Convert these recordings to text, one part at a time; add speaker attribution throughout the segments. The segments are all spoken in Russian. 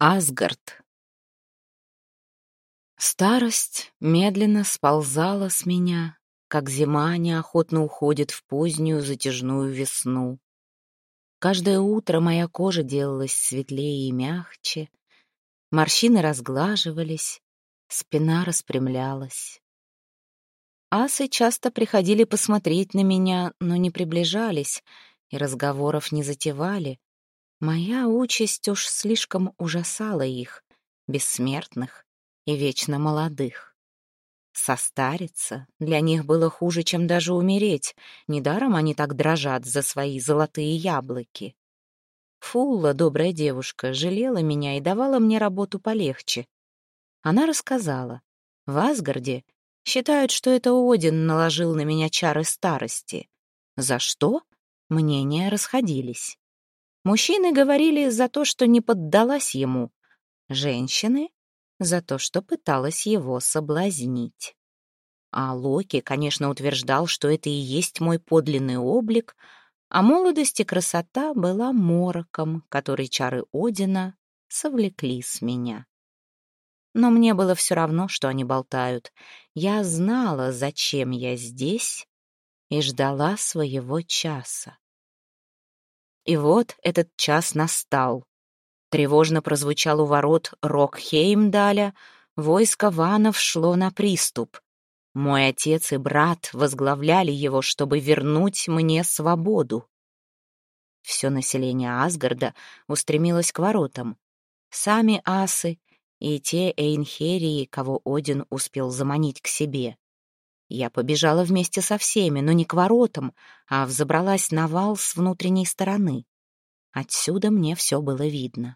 Speaker 1: Асгард. Старость медленно сползала с меня, как зима неохотно уходит в позднюю затяжную весну. Каждое утро моя кожа делалась светлее и мягче, морщины разглаживались, спина распрямлялась. Асы часто приходили посмотреть на меня, но не приближались и разговоров не затевали. Моя участь уж слишком ужасала их, бессмертных и вечно молодых. Состариться для них было хуже, чем даже умереть. Недаром они так дрожат за свои золотые яблоки. Фулла, добрая девушка, жалела меня и давала мне работу полегче. Она рассказала: в Асгарде считают, что это Один наложил на меня чары старости. За что? Мнения расходились. Мужчины говорили за то, что не поддалась ему. Женщины — за то, что пыталась его соблазнить. А Локи, конечно, утверждал, что это и есть мой подлинный облик, а молодость и красота была мороком, который чары Одина совлекли с меня. Но мне было все равно, что они болтают. Я знала, зачем я здесь, и ждала своего часа. И вот этот час настал. Тревожно прозвучал у ворот рог Хеймдаля, войско ванов шло на приступ. Мой отец и брат возглавляли его, чтобы вернуть мне свободу. Все население Асгарда устремилось к воротам. Сами асы и те эйнхерии, кого Один успел заманить к себе. Я побежала вместе со всеми, но не к воротам, а взобралась на вал с внутренней стороны. Отсюда мне все было видно.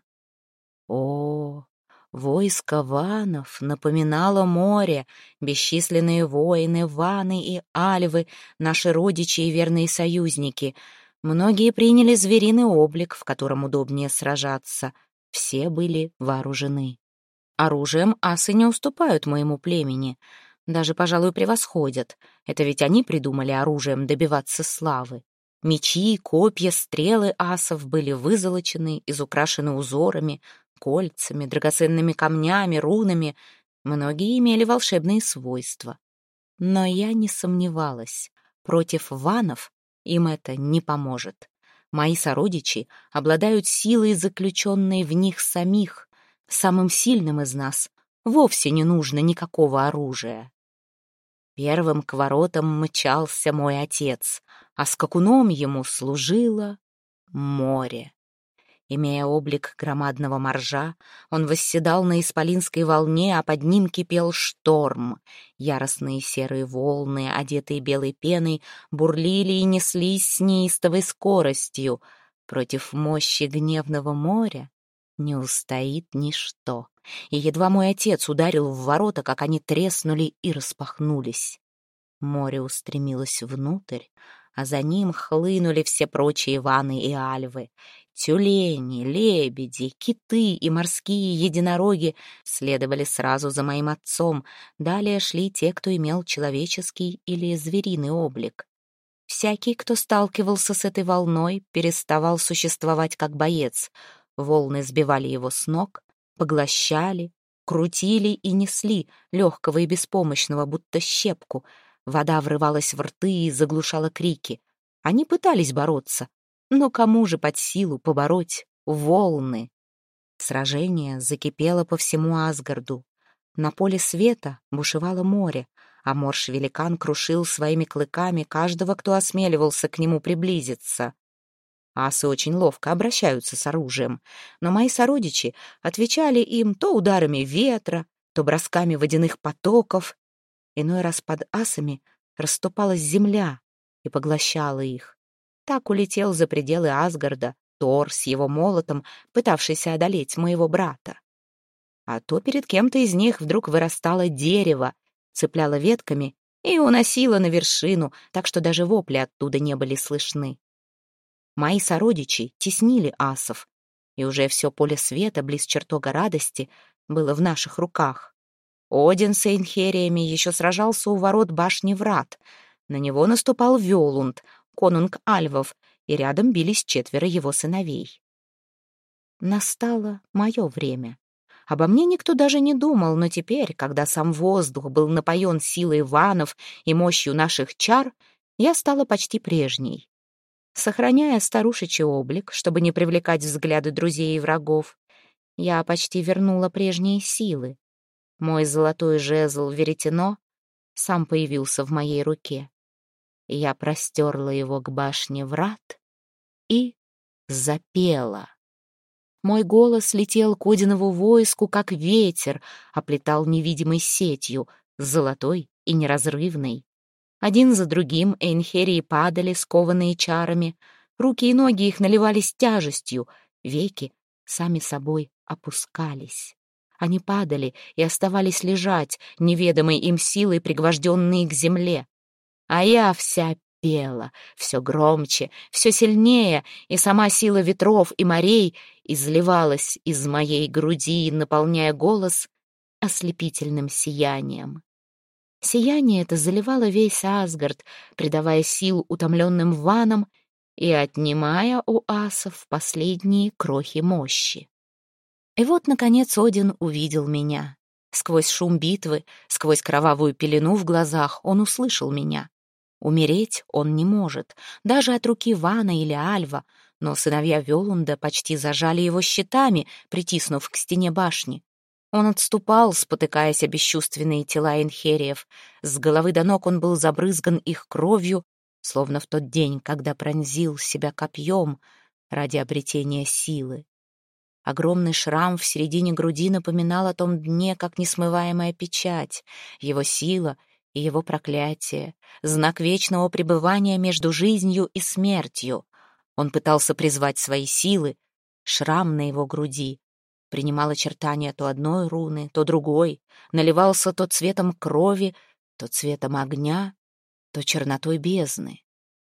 Speaker 1: О, войско ванов напоминало море, бесчисленные воины, ваны и альвы, наши родичи и верные союзники. Многие приняли звериный облик, в котором удобнее сражаться. Все были вооружены. Оружием асы не уступают моему племени. Даже, пожалуй, превосходят. Это ведь они придумали оружием добиваться славы. Мечи, копья, стрелы асов были вызолочены, изукрашены узорами, кольцами, драгоценными камнями, рунами. Многие имели волшебные свойства. Но я не сомневалась. Против ванов им это не поможет. Мои сородичи обладают силой, заключенной в них самих. Самым сильным из нас вовсе не нужно никакого оружия. Первым к воротам мчался мой отец, а скакуном ему служило море. Имея облик громадного моржа, он восседал на исполинской волне, а под ним кипел шторм. Яростные серые волны, одетые белой пеной, бурлили и неслись с неистовой скоростью. Против мощи гневного моря не устоит ничто. И едва мой отец ударил в ворота, как они треснули и распахнулись. Море устремилось внутрь, а за ним хлынули все прочие ваны и альвы. Тюлени, лебеди, киты и морские единороги следовали сразу за моим отцом. Далее шли те, кто имел человеческий или звериный облик. Всякий, кто сталкивался с этой волной, переставал существовать как боец. Волны сбивали его с ног, поглощали, крутили и несли, легкого и беспомощного, будто щепку. Вода врывалась в рты и заглушала крики. Они пытались бороться, но кому же под силу побороть волны? Сражение закипело по всему Асгарду. На поле света бушевало море, а морж-великан крушил своими клыками каждого, кто осмеливался к нему приблизиться. Асы очень ловко обращаются с оружием, но мои сородичи отвечали им то ударами ветра, то бросками водяных потоков. Иной раз под асами расступалась земля и поглощала их. Так улетел за пределы Асгарда Тор с его молотом, пытавшийся одолеть моего брата. А то перед кем-то из них вдруг вырастало дерево, цепляло ветками и уносило на вершину, так что даже вопли оттуда не были слышны. Мои сородичи теснили асов, и уже все поле света близ чертога радости было в наших руках. Один с эйнхериями еще сражался у ворот башни врат. На него наступал Вёлунд, конунг альвов, и рядом бились 4 его сыновей. настало мое время. Обо мне никто даже не думал, но теперь, когда сам воздух был напоен силой ванов и мощью наших чар, я стала почти прежней. Сохраняя старушечий облик, чтобы не привлекать взгляды друзей и врагов, я почти вернула прежние силы. Мой золотой жезл веретено сам появился в моей руке. Я простерла его к башне врат и запела. Мой голос летел к Одинову войску, как ветер, оплетал невидимой сетью, золотой и неразрывной. Один за другим эйнхерии падали, скованные чарами. Руки и ноги их наливались тяжестью, веки сами собой опускались. Они падали и оставались лежать, неведомой им силой пригвожденные к земле. А я вся пела, все громче, все сильнее, и сама сила ветров и морей изливалась из моей груди, наполняя голос ослепительным сиянием. Сияние это заливало весь Асгард, придавая сил утомленным ванам и отнимая у асов последние крохи мощи. И вот, наконец, Один увидел меня. Сквозь шум битвы, сквозь кровавую пелену в глазах он услышал меня. Умереть он не может, даже от руки Вана или Альва, но сыновья Вёлунда почти зажали его щитами, притиснув к стене башни. Он отступал, спотыкаясь о бесчувственные тела инхериев. С головы до ног он был забрызган их кровью, словно в тот день, когда пронзил себя копьем ради обретения силы. Огромный шрам в середине груди напоминал о том дне, как несмываемая печать, его сила и его проклятие, знак вечного пребывания между жизнью и смертью. Он пытался призвать свои силы, шрам на его груди принимал очертания то одной руны, то другой, наливался то цветом крови, то цветом огня, то чернотой бездны.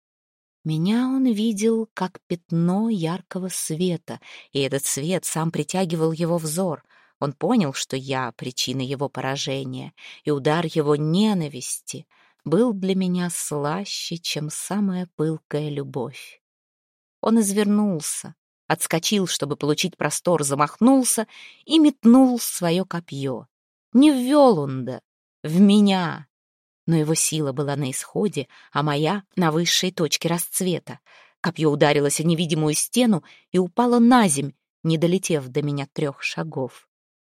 Speaker 1: Меня он видел как пятно яркого света, и этот свет сам притягивал его взор. Он понял, что я — причина его поражения, и удар его ненависти был для меня слаще, чем самая пылкая любовь. Он извернулся, отскочил, чтобы получить простор, замахнулся и метнул свое копье. Не в Вёлунда, в меня. Но его сила была на исходе, а моя — на высшей точке расцвета. Копье ударилось о невидимую стену и упало на земь, не долетев до меня 3 шагов.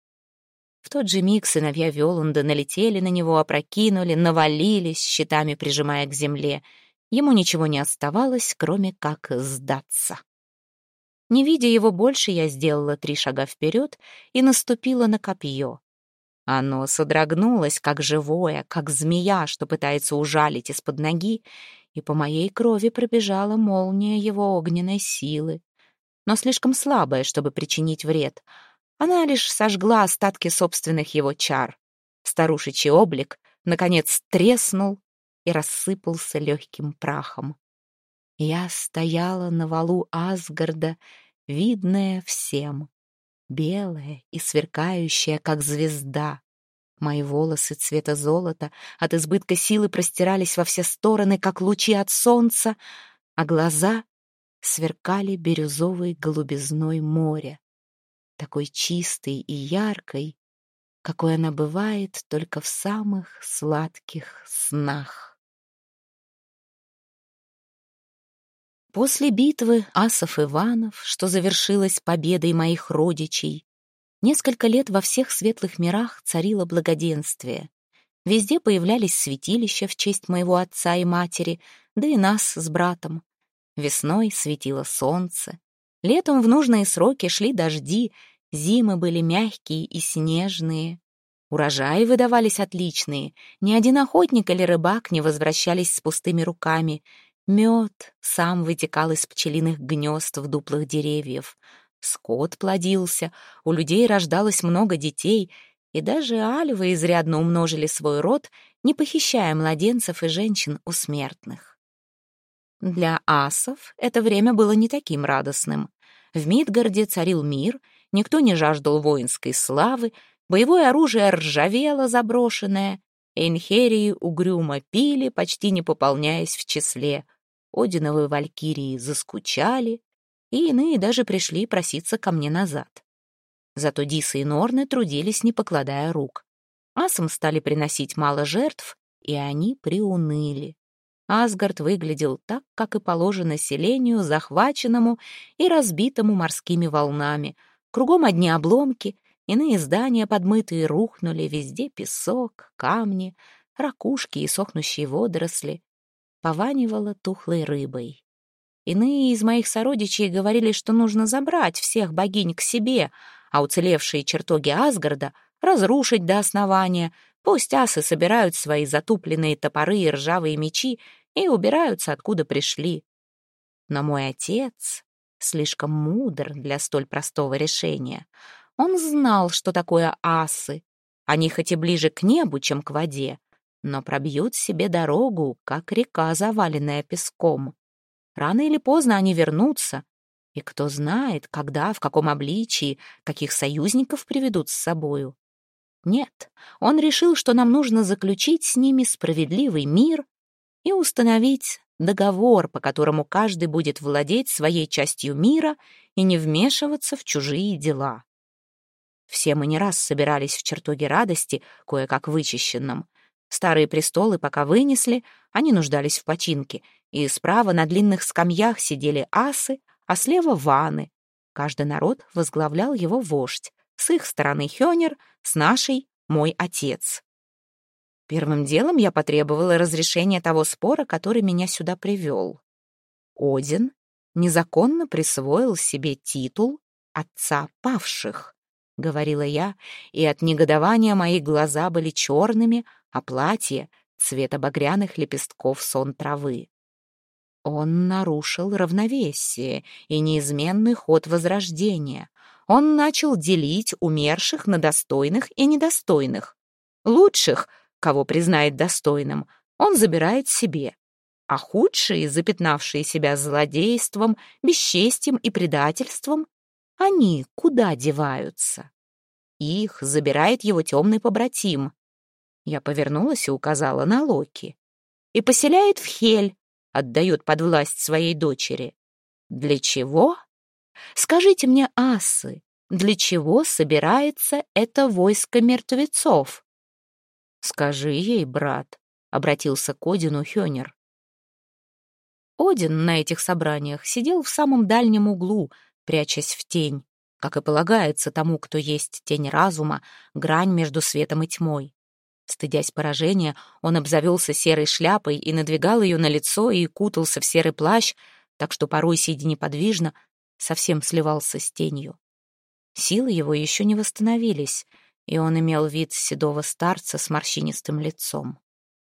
Speaker 1: В тот же миг сыновья Вёлунда налетели на него, опрокинули, навалились, щитами прижимая к земле. Ему ничего не оставалось, кроме как сдаться. Не видя его больше, я сделала 3 шага вперед и наступила на копье. Оно содрогнулось, как живое, как змея, что пытается ужалить из-под ноги, и по моей крови пробежала молния его огненной силы, но слишком слабая, чтобы причинить вред. Она лишь сожгла остатки собственных его чар. Старушечий облик, наконец, треснул и рассыпался легким прахом. Я стояла на валу Асгарда, видная всем, белая и сверкающая, как звезда. Мои волосы цвета золота от избытка силы простирались во все стороны, как лучи от солнца, а глаза сверкали бирюзовой голубизной моря, такой чистой и яркой, какой она бывает только в самых сладких снах. После битвы асов и ванов, что завершилась победой моих родичей, несколько лет во всех светлых мирах царило благоденствие. Везде появлялись святилища в честь моего отца и матери, да и нас с братом. Весной светило солнце, летом в нужные сроки шли дожди, зимы были мягкие и снежные. Урожаи выдавались отличные, ни один охотник или рыбак не возвращались с пустыми руками. Мед сам вытекал из пчелиных гнезд в дуплах деревьев. Скот плодился, у людей рождалось много детей, и даже альвы изрядно умножили свой род, не похищая младенцев и женщин у смертных. Для асов это время было не таким радостным. В Мидгарде царил мир, никто не жаждал воинской славы, боевое оружие ржавело заброшенное, эйнхерии угрюмо пили, почти не пополняясь в числе. Одиновы валькирии заскучали, и иные даже пришли проситься ко мне назад. Зато Дисы и Норны трудились, не покладая рук. Асам стали приносить мало жертв, и они приуныли. Асгард выглядел так, как и положено селению, захваченному и разбитому морскими волнами. Кругом одни обломки, иные здания подмытые рухнули, везде песок, камни, ракушки и сохнущие водоросли. Пованивало тухлой рыбой. Иные из моих сородичей говорили, что нужно забрать всех богинь к себе, а уцелевшие чертоги Асгарда разрушить до основания. Пусть асы собирают свои затупленные топоры и ржавые мечи и убираются, откуда пришли. Но мой отец слишком мудр для столь простого решения. Он знал, что такое асы. Они хоть и ближе к небу, чем к воде, но пробьют себе дорогу, как река, заваленная песком. Рано или поздно они вернутся, и кто знает, когда, в каком обличии, каких союзников приведут с собою. Нет, он решил, что нам нужно заключить с ними справедливый мир и установить договор, по которому каждый будет владеть своей частью мира и не вмешиваться в чужие дела. Все мы не раз собирались в чертоге радости, кое-как вычищенном. Старые престолы пока вынесли, они нуждались в починке, и справа на длинных скамьях сидели асы, а слева ваны. Каждый народ возглавлял его вождь. С их стороны Хёнир, с нашей — мой отец. Первым делом я потребовала разрешения того спора, который меня сюда привел. Один незаконно присвоил себе титул отца павших, — говорила я, и от негодования мои глаза были черными, а платье — цвета багряных лепестков сон травы. Он нарушил равновесие и неизменный ход возрождения. Он начал делить умерших на достойных и недостойных. Лучших, кого признает достойным, он забирает себе, а худшие, запятнавшие себя злодейством, бесчестием и предательством, они куда деваются? Их забирает его темный побратим. Я повернулась и указала на Локи. И поселяет в Хель, отдает под власть своей дочери. Для чего? Скажите мне, асы, для чего собирается это войско мертвецов? Скажи ей, брат, — обратился к Одину Хёнир. Один на этих собраниях сидел в самом дальнем углу, прячась в тень, как и полагается тому, кто есть тень разума, грань между светом и тьмой. Стыдясь поражения, он обзавелся серой шляпой и надвигал ее на лицо и кутался в серый плащ, так что порой, сидя неподвижно, совсем сливался с тенью. Силы его еще не восстановились, и он имел вид седого старца с морщинистым лицом.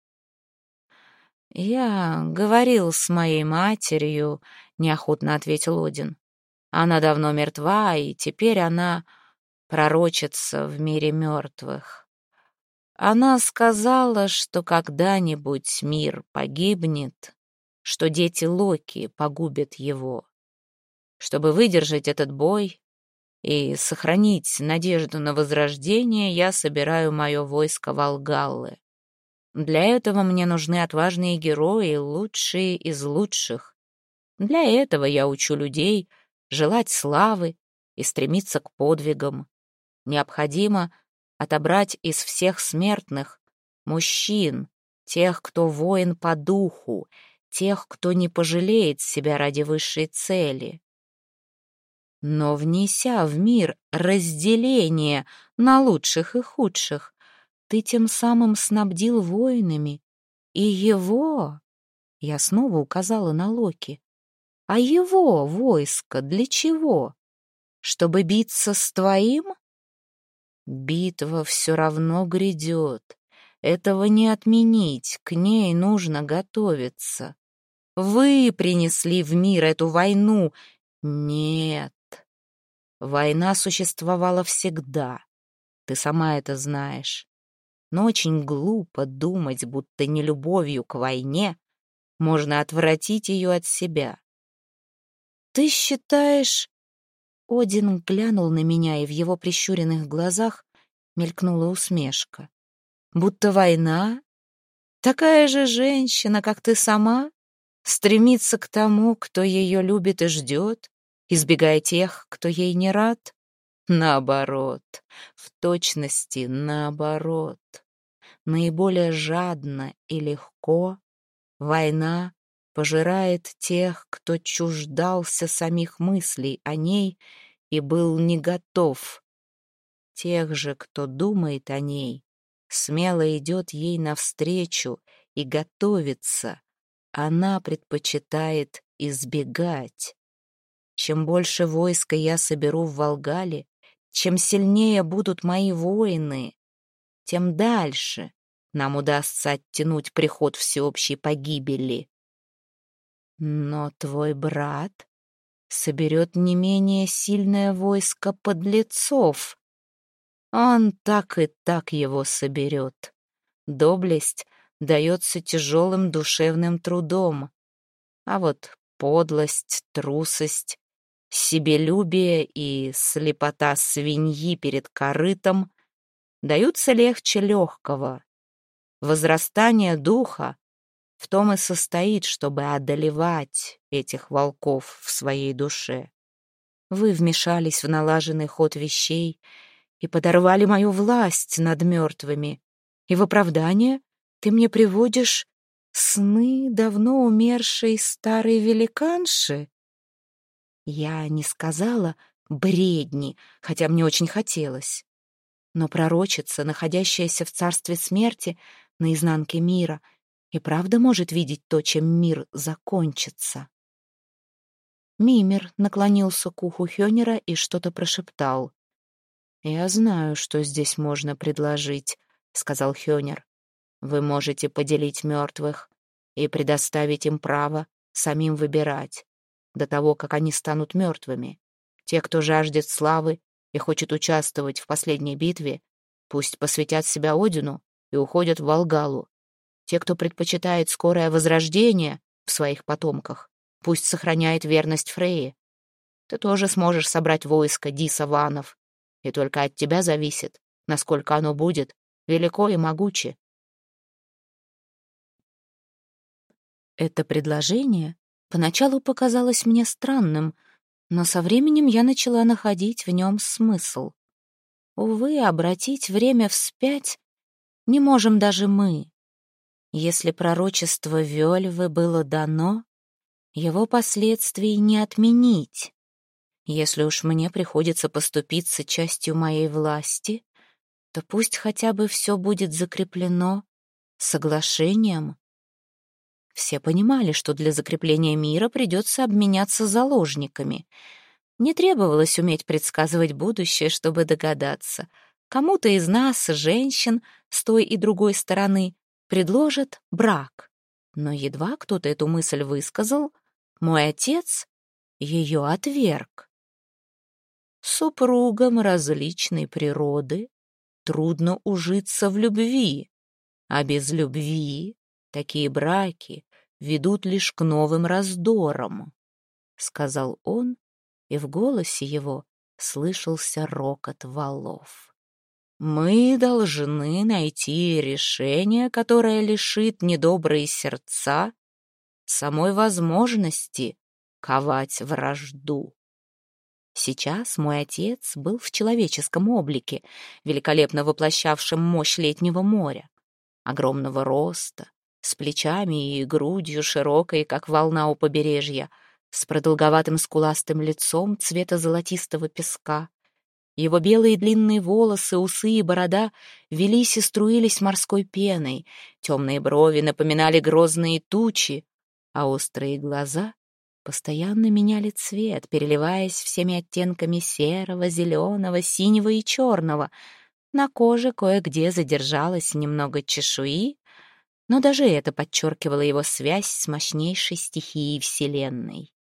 Speaker 1: «Я говорил с моей матерью», — неохотно ответил Один. «Она давно мертва, и теперь она пророчится в мире мертвых. Она сказала, что когда-нибудь мир погибнет, что дети Локи погубят его. Чтобы выдержать этот бой и сохранить надежду на возрождение, я собираю мое войско Валгаллы. Для этого мне нужны отважные герои, лучшие из лучших. Для этого я учу людей желать славы и стремиться к подвигам. Необходимо отобрать из всех смертных мужчин, тех, кто воин по духу, тех, кто не пожалеет себя ради высшей цели. Но внеся в мир разделение на лучших и худших, ты тем самым снабдил воинами и его, я снова указала на Локи, а его войско для чего? Чтобы биться с твоим? Битва все равно грядет. Этого не отменить, к ней нужно готовиться. Вы принесли в мир эту войну. Нет. Война существовала всегда. Ты сама это знаешь. Но очень глупо думать, будто нелюбовью к войне можно отвратить ее от себя. Ты считаешь... Один глянул на меня, и в его прищуренных глазах мелькнула усмешка. Будто война, такая же женщина, как ты сама, стремится к тому, кто ее любит и ждет, избегая тех, кто ей не рад? Наоборот, в точности наоборот. Наиболее жадно и легко война пожирает тех, кто чуждался самих мыслей о ней и был не готов. Тех же, кто думает о ней, смело идет ей навстречу и готовится, она предпочитает избегать. Чем больше войска я соберу в Волгале, чем сильнее будут мои воины, тем дальше нам удастся оттянуть приход всеобщей погибели. Но твой брат соберет не менее сильное войско подлецов. Он так и так его соберет. Доблесть дается тяжелым душевным трудом, а вот подлость, трусость, себелюбие и слепота свиньи перед корытом даются легче легкого. Возрастание духа в том и состоит, чтобы одолевать этих волков в своей душе. Вы вмешались в налаженный ход вещей и подорвали мою власть над мертвыми, и в оправдание ты мне приводишь сны давно умершей старой великанши? Я не сказала бредни, хотя мне очень хотелось. Но пророчица, находящаяся в царстве смерти, на изнанке мира, и правда может видеть то, чем мир закончится. Мимир наклонился к уху Хёнера и что-то прошептал. «Я знаю, что здесь можно предложить», — сказал Хёнер. «Вы можете поделить мертвых и предоставить им право самим выбирать, до того, как они станут мертвыми. Те, кто жаждет славы и хочет участвовать в последней битве, пусть посвятят себя Одину и уходят в Волгалу. Те, кто предпочитает скорое возрождение в своих потомках, пусть сохраняет верность Фрейе. Ты тоже сможешь собрать войско Дисаванов, и только от тебя зависит, насколько оно будет велико и могуче». Это предложение поначалу показалось мне странным, но со временем я начала находить в нем смысл. Увы, обратить время вспять не можем даже мы. Если пророчество Вельвы было дано, его последствий не отменить. Если уж мне приходится поступиться частью моей власти, то пусть хотя бы все будет закреплено соглашением. Все понимали, что для закрепления мира придется обменяться заложниками. Не требовалось уметь предсказывать будущее, чтобы догадаться. Кому-то из нас, женщин, с той и другой стороны, предложат брак. Но едва кто-то эту мысль высказал, мой отец ее отверг. Супругам различной природы трудно ужиться в любви, а без любви такие браки ведут лишь к новым раздорам, — сказал он, и в голосе его слышался рокот валов. Мы должны найти решение, которое лишит недобрые сердца самой возможности ковать вражду. Сейчас мой отец был в человеческом облике, великолепно воплощавшем мощь летнего моря, огромного роста, с плечами и грудью широкой, как волна у побережья, с продолговатым скуластым лицом цвета золотистого песка. Его белые длинные волосы, усы и борода велись и струились морской пеной, темные брови напоминали грозные тучи, а острые глаза постоянно меняли цвет, переливаясь всеми оттенками серого, зеленого, синего и черного. На коже кое-где задержалось немного чешуи, но даже это подчеркивало его связь с мощнейшей стихией Вселенной.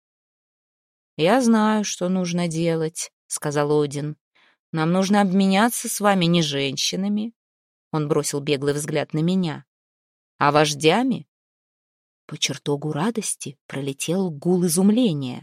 Speaker 1: «Я знаю, что нужно делать», — сказал Один. «Нам нужно обменяться с вами не женщинами», — он бросил беглый взгляд на меня, — «а вождями». По чертогу радости пролетел гул изумления.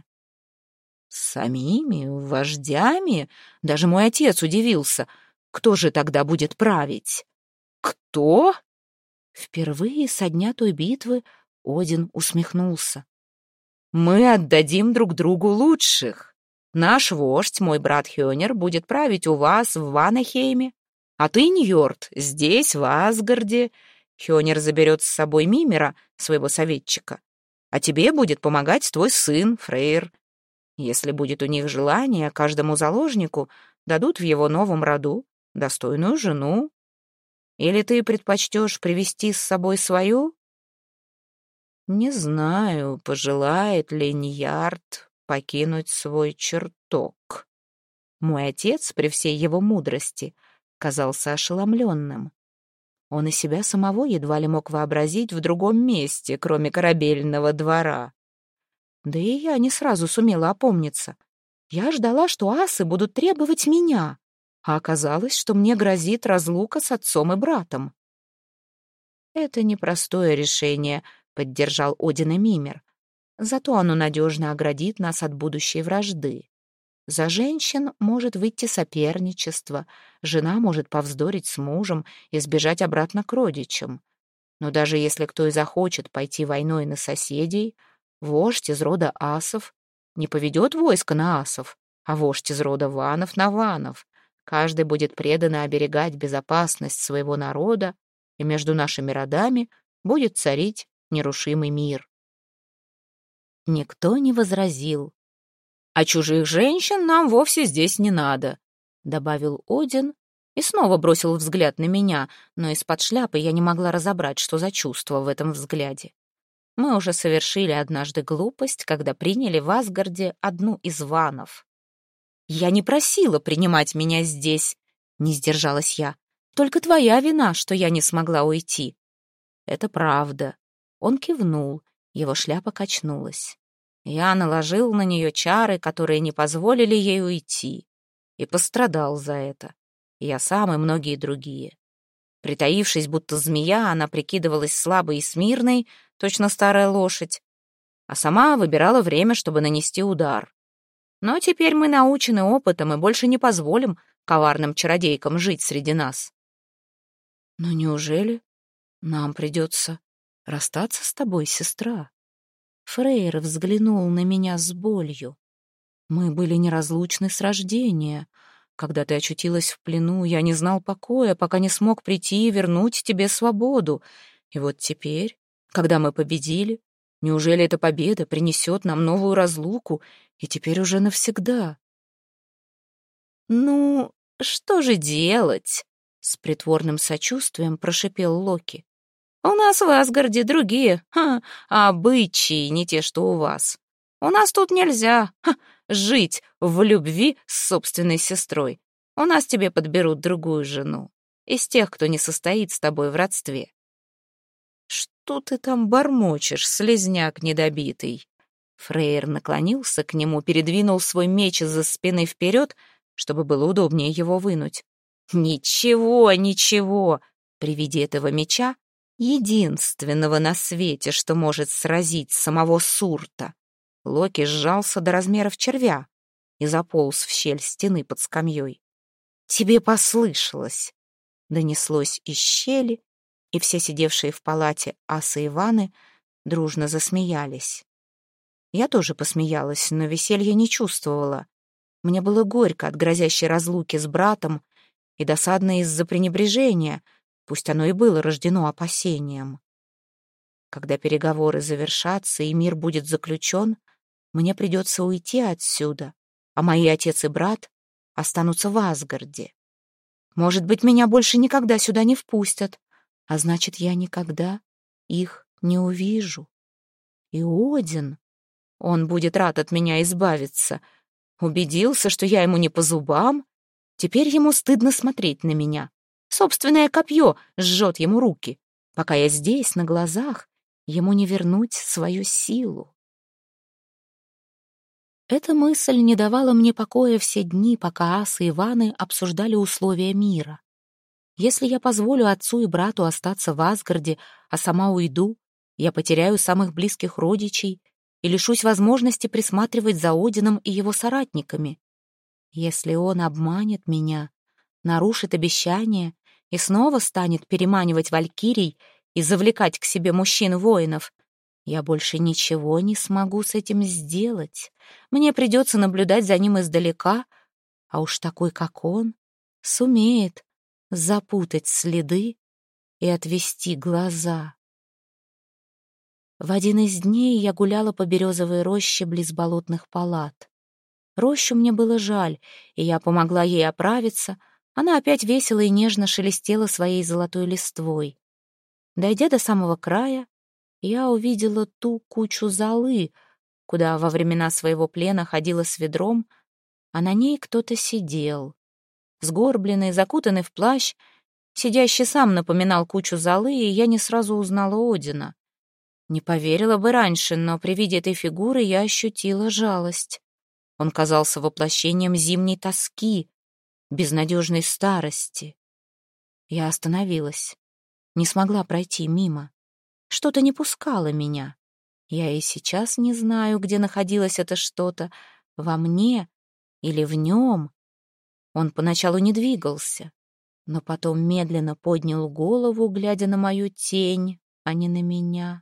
Speaker 1: «Самими вождями?» Даже мой отец удивился. «Кто же тогда будет править?» «Кто?» Впервые со дня той битвы Один усмехнулся. «Мы отдадим друг другу лучших. Наш вождь, мой брат Хёнер, будет править у вас в Ванахейме, а ты, Ньорд, здесь, в Асгарде. Хёнер заберет с собой Мимира, своего советчика, а тебе будет помогать твой сын, Фрейр. Если будет у них желание, каждому заложнику дадут в его новом роду достойную жену. Или ты предпочтешь привести с собой свою? Не знаю, пожелает ли Ньярд покинуть свой чертог. Мой отец, при всей его мудрости, казался ошеломленным. Он и себя самого едва ли мог вообразить в другом месте, кроме корабельного двора. Да и я не сразу сумела опомниться. Я ждала, что асы будут требовать меня, а оказалось, что мне грозит разлука с отцом и братом. «Это непростое решение», — поддержал Одина Мимир. «Зато оно надежно оградит нас от будущей вражды. За женщин может выйти соперничество, жена может повздорить с мужем и сбежать обратно к родичам. Но даже если кто и захочет пойти войной на соседей, вождь из рода асов не поведет войско на асов, а вождь из рода ванов на ванов. Каждый будет преданно оберегать безопасность своего народа, и между нашими родами будет царить нерушимый мир». Никто не возразил. «А чужих женщин нам вовсе здесь не надо», — добавил Один и снова бросил взгляд на меня, но из-под шляпы я не могла разобрать, что за чувство в этом взгляде. Мы уже совершили однажды глупость, когда приняли в Асгарде одну из ванов. «Я не просила принимать меня здесь», — не сдержалась я. «Только твоя вина, что я не смогла уйти». «Это правда». Он кивнул, его шляпа качнулась. Я наложил на нее чары, которые не позволили ей уйти, и пострадал за это. Я сам и многие другие. Притаившись, будто змея, она прикидывалась слабой и смирной, точно старая лошадь, а сама выбирала время, чтобы нанести удар. Но теперь мы научены опытом и больше не позволим коварным чародейкам жить среди нас. Но неужели нам придется расстаться с тобой, сестра? Фрейр взглянул на меня с болью. Мы были неразлучны с рождения. Когда ты очутилась в плену, я не знал покоя, пока не смог прийти и вернуть тебе свободу. И вот теперь, когда мы победили, неужели эта победа принесет нам новую разлуку, и теперь уже навсегда? «Ну, что же делать?» — с притворным сочувствием прошипел Локи. «У нас в Асгарде другие, обычаи, не те, что у вас. У нас тут нельзя, жить в любви с собственной сестрой. У нас тебе подберут другую жену, из тех, кто не состоит с тобой в родстве». «Что ты там бормочешь, слизняк недобитый?» Фрейр наклонился к нему, передвинул свой меч из-за спины вперед, чтобы было удобнее его вынуть. «Ничего, ничего!» При виде этого меча, единственного на свете, что может сразить самого Сурта, Локи сжался до размеров червя и заполз в щель стены под скамьей. «Тебе послышалось!» Донеслось из щели, и все сидевшие в палате асы и ваны дружно засмеялись. Я тоже посмеялась, но веселья не чувствовала. Мне было горько от грозящей разлуки с братом и досадно из-за пренебрежения, пусть оно и было рождено опасением. Когда переговоры завершатся и мир будет заключен, мне придется уйти отсюда, а мои отец и брат останутся в Асгарде. Может быть, меня больше никогда сюда не впустят, а значит, я никогда их не увижу. И Один, он будет рад от меня избавиться, убедился, что я ему не по зубам. Теперь ему стыдно смотреть на меня. Собственное копье жжет ему руки. Пока я здесь, на глазах, ему не вернуть свою силу. Эта мысль не давала мне покоя все дни, пока асы и ваны обсуждали условия мира. Если я позволю отцу и брату остаться в Асгарде, а сама уйду, я потеряю самых близких родичей и лишусь возможности присматривать за Одином и его соратниками. Если он обманет меня, нарушит обещание и снова станет переманивать валькирий и завлекать к себе мужчин-воинов, Я больше ничего не смогу с этим сделать. Мне придется наблюдать за ним издалека, а уж такой, как он, сумеет запутать следы и отвести глаза. В один из дней я гуляла по березовой роще близ болотных палат. Рощу мне было жаль, и я помогла ей оправиться. Она опять весело и нежно шелестела своей золотой листвой. Дойдя до самого края, я увидела ту кучу золы, куда во времена своего плена ходила с ведром, а на ней кто-то сидел. Сгорбленный, закутанный в плащ, сидящий сам напоминал кучу золы, и я не сразу узнала Одина. Не поверила бы раньше, но при виде этой фигуры я ощутила жалость. Он казался воплощением зимней тоски, безнадежной старости. Я остановилась, не смогла пройти мимо. Что-то не пускало меня. Я и сейчас не знаю, где находилось это что-то, во мне или в нем. Он поначалу не двигался, но потом медленно поднял голову, глядя на мою тень, а не на меня.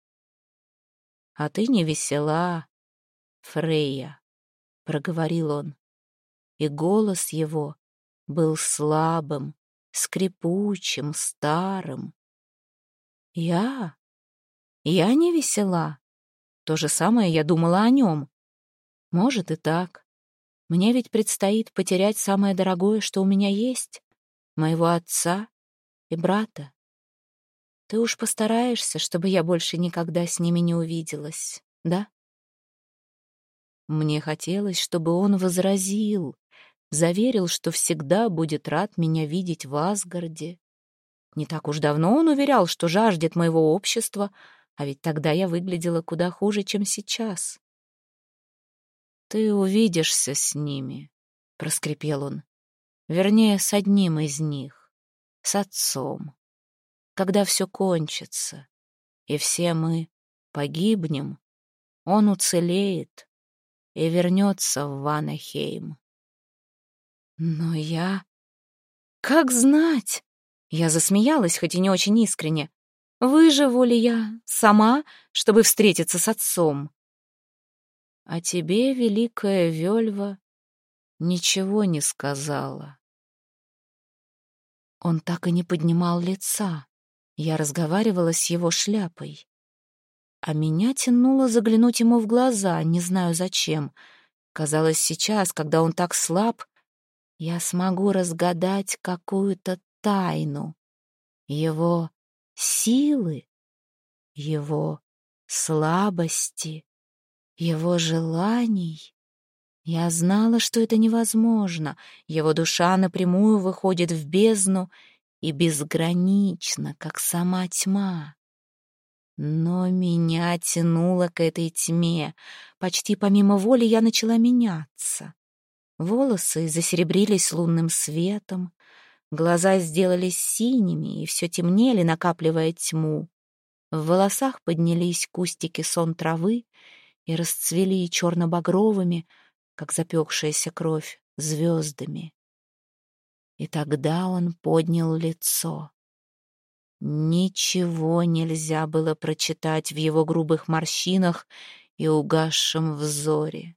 Speaker 1: «А ты не весела, Фрейя», — проговорил он, и голос его был слабым, скрипучим, старым. Я не весела. То же самое я думала о нем. Может и так. Мне ведь предстоит потерять самое дорогое, что у меня есть, моего отца и брата. Ты уж постараешься, чтобы я больше никогда с ними не увиделась, да? Мне хотелось, чтобы он возразил, заверил, что всегда будет рад меня видеть в Асгарде. Не так уж давно он уверял, что жаждет моего общества, а ведь тогда я выглядела куда хуже, чем сейчас. «Ты увидишься с ними», — проскрипел он. «Вернее, с одним из них, с отцом. Когда все кончится, и все мы погибнем, он уцелеет и вернется в Ванахейм». Но я... Как знать? Я засмеялась, хоть и не очень искренне. Выживу ли я сама, чтобы встретиться с отцом? А тебе, великая Вельва, ничего не сказала. Он так и не поднимал лица. Я разговаривала с его шляпой. А меня тянуло заглянуть ему в глаза, не знаю зачем. Казалось, сейчас, когда он так слаб, я смогу разгадать какую-то тайну. Его силы, его слабости, его желаний. Я знала, что это невозможно. Его душа напрямую выходит в бездну и безгранична, как сама тьма. Но меня тянуло к этой тьме. Почти помимо воли я начала меняться. Волосы засеребрились лунным светом, глаза сделались синими и все темнели, накапливая тьму. В волосах поднялись кустики сон травы и расцвели черно-багровыми, как запекшаяся кровь, звездами. И тогда он поднял лицо. Ничего нельзя было прочитать в его грубых морщинах и угасшем взоре.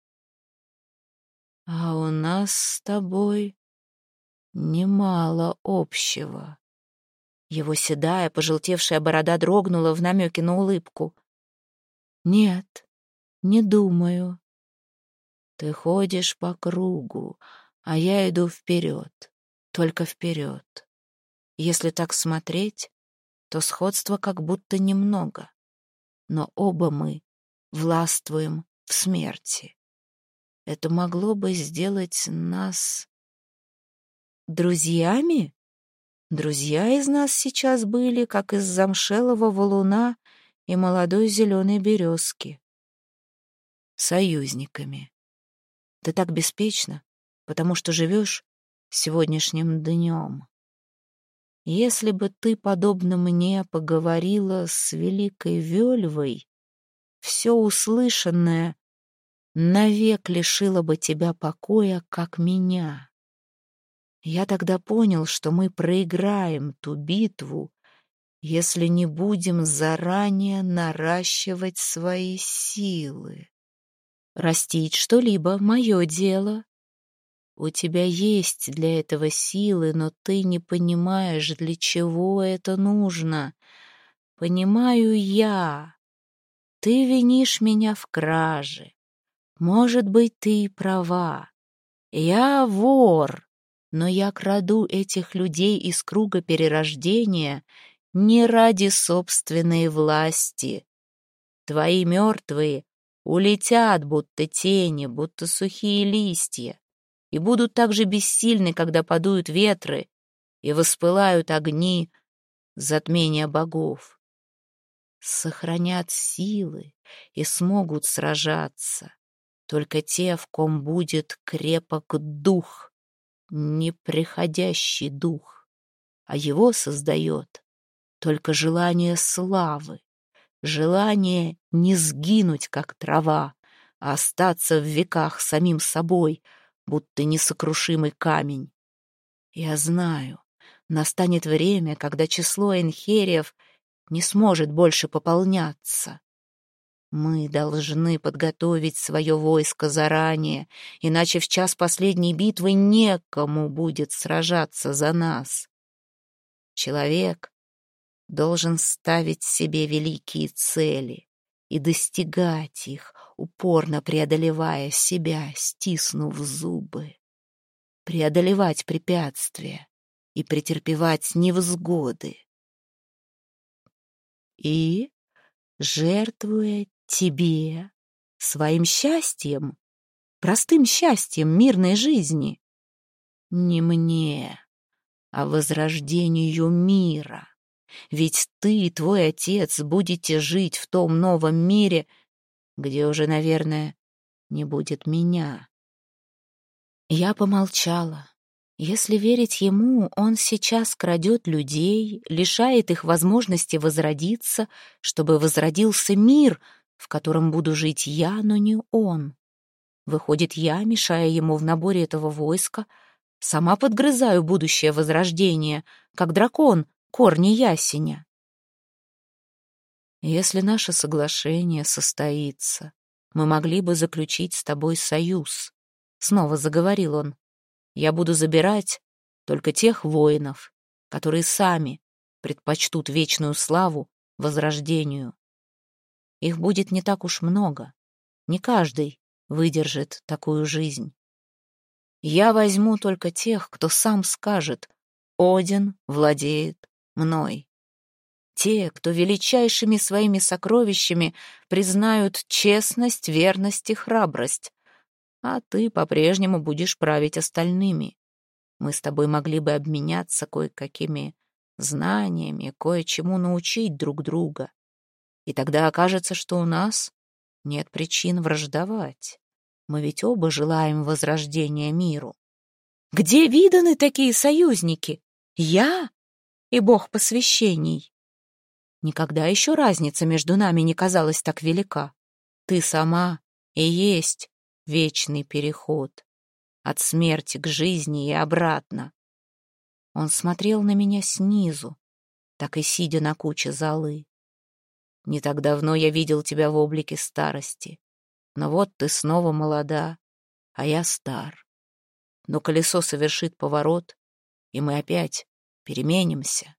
Speaker 1: «А у нас с тобой немало общего». Его седая, пожелтевшая борода дрогнула в намеке на улыбку. «Нет, не думаю. Ты ходишь по кругу, а я иду вперед, только вперед. Если так смотреть, то сходства как будто немного, но оба мы властвуем в смерти. Это могло бы сделать нас друзьями? Друзья из нас сейчас были, как из замшелого валуна и молодой зеленой березки. Союзниками. Ты так беспечна, потому что живешь сегодняшним днем. Если бы ты, подобно мне, поговорила с великой Вельвой, все услышанное навек лишило бы тебя покоя, как меня. Я тогда понял, что мы проиграем ту битву, если не будем заранее наращивать свои силы? Растить что-либо — мое дело. У тебя есть для этого силы, но ты не понимаешь, для чего это нужно. Понимаю я. Ты винишь меня в краже. Может быть, ты и права. Я вор, но я краду этих людей из круга перерождения не ради собственной власти. Твои мертвые улетят, будто тени, будто сухие листья, и будут так же бессильны, когда подуют ветры и воспылают огни затмения богов. Сохранят силы и смогут сражаться только те, в ком будет крепок дух, неприходящий дух, а его создает только желание славы, желание не сгинуть, как трава, а остаться в веках самим собой, будто несокрушимый камень. Я знаю, настанет время, когда число энхериев не сможет больше пополняться. Мы должны подготовить свое войско заранее, иначе в час последней битвы некому будет сражаться за нас. Человек должен ставить себе великие цели и достигать их, упорно преодолевая себя, стиснув зубы. Преодолевать препятствия и претерпевать невзгоды. И, жертвуя тебе, своим счастьем, простым счастьем мирной жизни, не мне, а возрождению мира. Ведь ты и твой отец будете жить в том новом мире, где уже, наверное, не будет меня. Я помолчала. Если верить ему, он сейчас крадет людей, лишает их возможности возродиться, чтобы возродился мир, в котором буду жить я, но не он. Выходит, я, мешая ему в наборе этого войска, сама подгрызаю будущее возрождение, как дракон корни ясеня. Если наше соглашение состоится, мы могли бы заключить с тобой союз. Снова заговорил он. Я буду забирать только тех воинов, которые сами предпочтут вечную славу возрождению. Их будет не так уж много. Не каждый выдержит такую жизнь. Я возьму только тех, кто сам скажет: «Один владеет мной». Те, кто величайшими своими сокровищами признают честность, верность и храбрость. А ты по-прежнему будешь править остальными. Мы с тобой могли бы обменяться кое-какими знаниями, кое-чему научить друг друга. И тогда окажется, что у нас нет причин враждовать. Мы ведь оба желаем возрождения миру. Где виданы такие союзники? Я и бог посвящений. Никогда еще разница между нами не казалась так велика. Ты сама и есть вечный переход от смерти к жизни и обратно. Он смотрел на меня снизу, так и сидя на куче золы. Не так давно я видел тебя в облике старости, но вот ты снова молода, а я стар. Но колесо совершит поворот, и мы опять переменимся.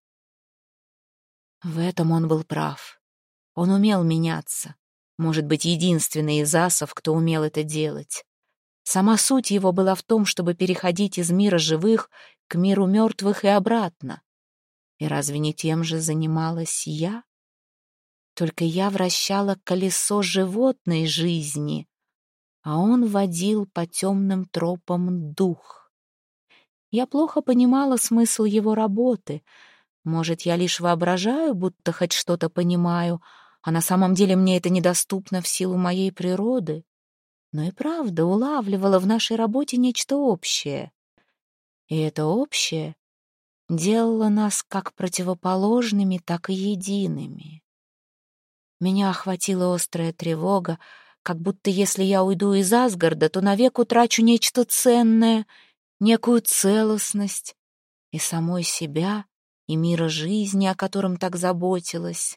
Speaker 1: В этом он был прав. Он умел меняться. Может быть, единственный из асов, кто умел это делать. Сама суть его была в том, чтобы переходить из мира живых к миру мертвых и обратно. И разве не тем же занималась я? Только я вращала колесо животной жизни, а он водил по темным тропам дух. Я плохо понимала смысл его работы. Может, я лишь воображаю, будто хоть что-то понимаю, а на самом деле мне это недоступно в силу моей природы. Но и правда улавливала в нашей работе нечто общее. И это общее делало нас как противоположными, так и едиными. Меня охватила острая тревога, как будто если я уйду из Асгарда, то навек утрачу нечто ценное, некую целостность и самой себя, и мира жизни, о котором так заботилась.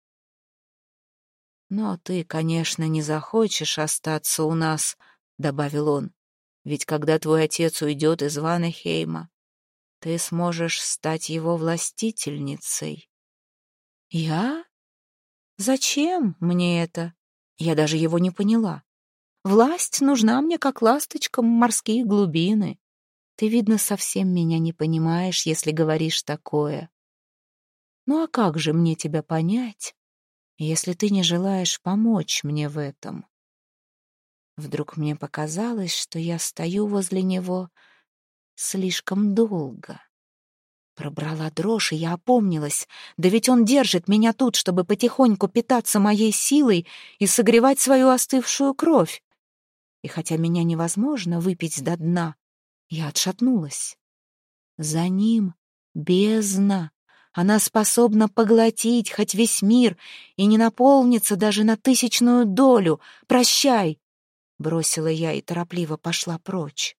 Speaker 1: «Но ты, конечно, не захочешь остаться у нас», — добавил он, «ведь когда твой отец уйдет из Ваннехейма, ты сможешь стать его властительницей». «Я? Зачем мне это? Я даже его не поняла. Власть нужна мне, как ласточкам морские глубины. Ты, видно, совсем меня не понимаешь, если говоришь такое. Ну а как же мне тебя понять, если ты не желаешь помочь мне в этом?» Вдруг мне показалось, что я стою возле него слишком долго. Пробрала дрожь, и я опомнилась. Да ведь он держит меня тут, чтобы потихоньку питаться моей силой и согревать свою остывшую кровь. И хотя меня невозможно выпить до дна, я отшатнулась. За ним бездна. Она способна поглотить хоть весь мир и не наполнится даже на 1000-ную долю. Прощай! Бросила я и торопливо пошла прочь.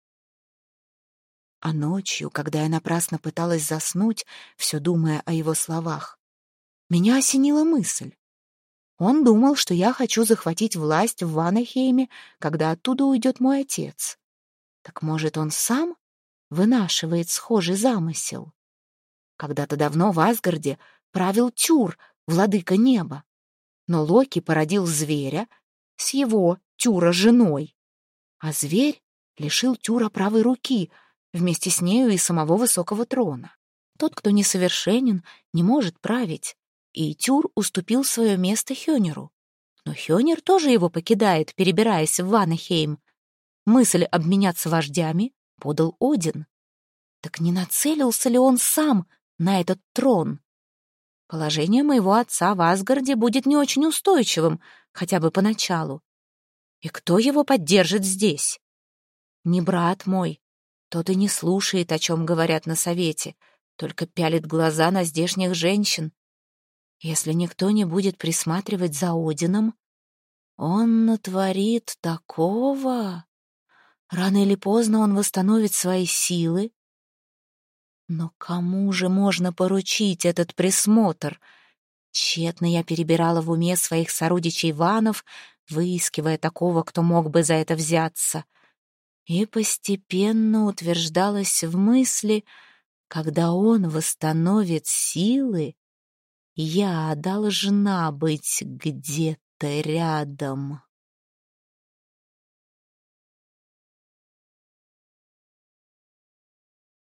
Speaker 1: А ночью, когда я напрасно пыталась заснуть, все думая о его словах, меня осенила мысль. Он думал, что я хочу захватить власть в Ваннехейме, когда оттуда уйдет мой отец. Так может, он сам вынашивает схожий замысел? Когда-то давно в Асгарде правил Тюр, владыка неба. Но Локи породил зверя с его, Тюра, женой. А зверь лишил Тюра правой руки, вместе с нею и самого высокого трона. Тот, кто несовершенен, не может править, и Тюр уступил свое место Хёниру. Но Хёнир тоже его покидает, перебираясь в Ваннехейм. Мысль обменяться вождями подал Один. Так не нацелился ли он сам на этот трон? Положение моего отца в Асгарде будет не очень устойчивым, хотя бы поначалу. И кто его поддержит здесь? Не брат мой. Тот и не слушает, о чем говорят на совете, только пялит глаза на здешних женщин. Если никто не будет присматривать за Одином, он натворит такого. Рано или поздно он восстановит свои силы. Но кому же можно поручить этот присмотр? Тщетно я перебирала в уме своих сородичей-ванов, выискивая такого, кто мог бы за это взяться. И постепенно утверждалась в мысли, когда он восстановит силы, я должна быть где-то рядом.